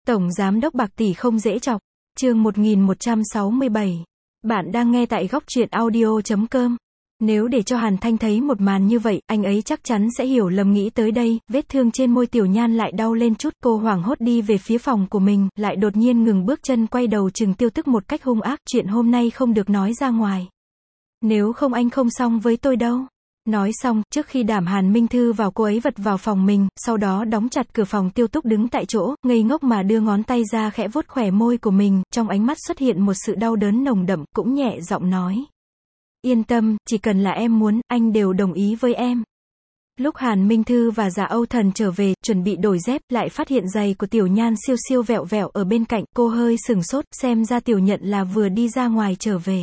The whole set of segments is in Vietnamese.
Tổng giám đốc bạc tỷ không dễ chọc. Chương 1167. Bạn đang nghe tại góc truyện audio.com. Nếu để cho Hàn Thanh thấy một màn như vậy, anh ấy chắc chắn sẽ hiểu lầm. Nghĩ tới đây, vết thương trên môi Tiểu Nhan lại đau lên chút. Cô hoảng hốt đi về phía phòng của mình, lại đột nhiên ngừng bước chân, quay đầu trừng Tiêu Tức một cách hung ác. Chuyện hôm nay không được nói ra ngoài. Nếu không anh không xong với tôi đâu. Nói xong, trước khi đảm Hàn Minh Thư vào, cô ấy vật vào phòng mình, sau đó đóng chặt cửa phòng. Tiêu Túc đứng tại chỗ, ngây ngốc mà đưa ngón tay ra khẽ vuốt khóe môi của mình, trong ánh mắt xuất hiện một sự đau đớn nồng đậm, cũng nhẹ giọng nói. Yên tâm, chỉ cần là em muốn, anh đều đồng ý với em. Lúc Hàn Minh Thư và Dạ Âu Thần trở về, chuẩn bị đổi dép, lại phát hiện giày của Tiểu Nhan siêu siêu vẹo vẹo ở bên cạnh. Cô hơi sửng sốt, xem ra Tiểu Nhận là vừa đi ra ngoài trở về.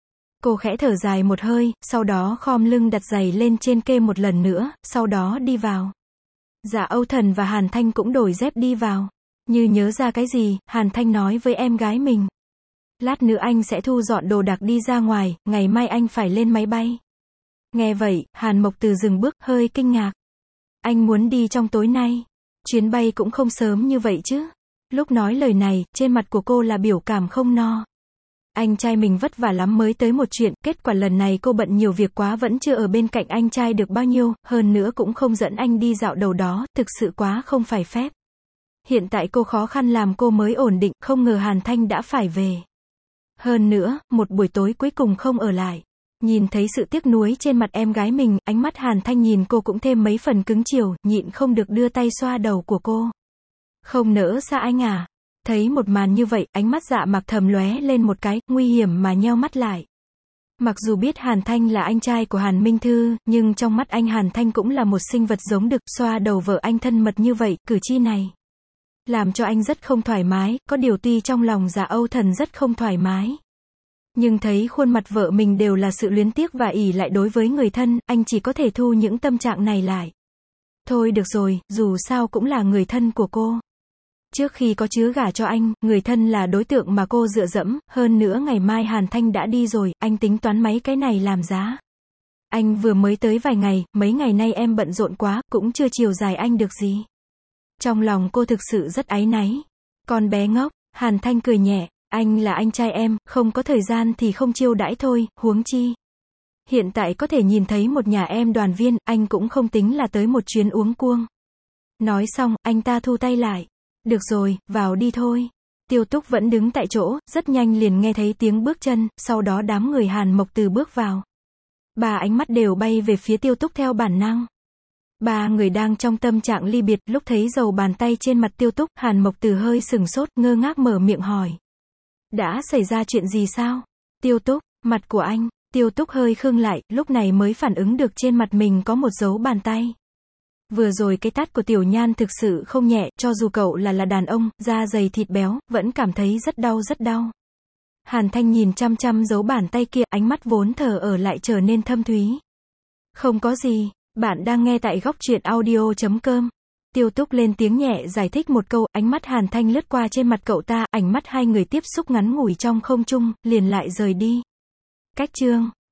Cô khẽ thở dài một hơi, sau đó khom lưng đặt giày lên trên kê một lần nữa, sau đó đi vào. Dạ Âu Thần và Hàn Thanh cũng đổi dép đi vào. Như nhớ ra cái gì, Hàn Thanh nói với em gái mình. Lát nữa anh sẽ thu dọn đồ đạc đi ra ngoài, ngày mai anh phải lên máy bay. Nghe vậy, Hàn Mộc Từ dừng bước, hơi kinh ngạc. Anh muốn đi trong tối nay. Chuyến bay cũng không sớm như vậy chứ. Lúc nói lời này, trên mặt của cô là biểu cảm không no. Anh trai mình vất vả lắm mới tới một chuyện, kết quả lần này cô bận nhiều việc quá, vẫn chưa ở bên cạnh anh trai được bao nhiêu, hơn nữa cũng không dẫn anh đi dạo đầu đó, thực sự quá không phải phép. Hiện tại cô khó khăn làm cô mới ổn định, không ngờ Hàn Thanh đã phải về. Hơn nữa, một buổi tối cuối cùng không ở lại. Nhìn thấy sự tiếc nuối trên mặt em gái mình, ánh mắt Hàn Thanh nhìn cô cũng thêm mấy phần cứng chiều, nhịn không được đưa tay xoa đầu của cô. Không nỡ xa anh à? Thấy một màn như vậy, ánh mắt Dạ Mạc thầm lóe lên một cái, nguy hiểm mà nheo mắt lại. Mặc dù biết Hàn Thanh là anh trai của Hàn Minh Thư, nhưng trong mắt anh Hàn Thanh cũng là một sinh vật giống đực, xoa đầu vợ anh thân mật như vậy, cử chỉ này làm cho anh rất không thoải mái, có điều tuy trong lòng Dạ Âu Thần rất không thoải mái. Nhưng thấy khuôn mặt vợ mình đều là sự luyến tiếc và ỷ lại đối với người thân, anh chỉ có thể thu những tâm trạng này lại. Thôi được rồi, dù sao cũng là người thân của cô. Trước khi có chứa gả cho anh, người thân là đối tượng mà cô dựa dẫm, hơn nữa ngày mai Hàn Thanh đã đi rồi, anh tính toán mấy cái này làm giá. Anh vừa mới tới vài ngày, mấy ngày nay em bận rộn quá, cũng chưa chiều dài anh được gì. Trong lòng cô thực sự rất áy náy. Con bé ngốc, Hàn Thanh cười nhẹ, anh là anh trai em, không có thời gian thì không chiêu đãi thôi, huống chi. Hiện tại có thể nhìn thấy một nhà em đoàn viên, anh cũng không tính là tới một chuyến uống cuông. Nói xong, anh ta thu tay lại. Được rồi, vào đi thôi. Tiêu Túc vẫn đứng tại chỗ, rất nhanh liền nghe thấy tiếng bước chân, sau đó đám người Hàn Mộc Từ bước vào. Ba ánh mắt đều bay về phía Tiêu Túc theo bản năng. Ba người đang trong tâm trạng ly biệt, lúc thấy dầu bàn tay trên mặt Tiêu Túc, Hàn Mộc Từ hơi sửng sốt, ngơ ngác mở miệng hỏi. Đã xảy ra chuyện gì sao? Tiêu Túc, mặt của anh. Tiêu Túc hơi khựng lại, lúc này mới phản ứng được trên mặt mình có một dấu bàn tay. Vừa rồi cái tát của Tiểu Nhan thực sự không nhẹ, cho dù cậu là đàn ông, da dày thịt béo, vẫn cảm thấy rất đau rất đau. Hàn Thanh nhìn chăm chăm dấu bàn tay kia, ánh mắt vốn thờ ở lại trở nên thâm thúy. Không có gì, bạn đang nghe tại góc truyện audio.com. Tiêu Túc lên tiếng nhẹ giải thích một câu, ánh mắt Hàn Thanh lướt qua trên mặt cậu ta, ánh mắt hai người tiếp xúc ngắn ngủi trong không trung, liền lại rời đi. Cách chương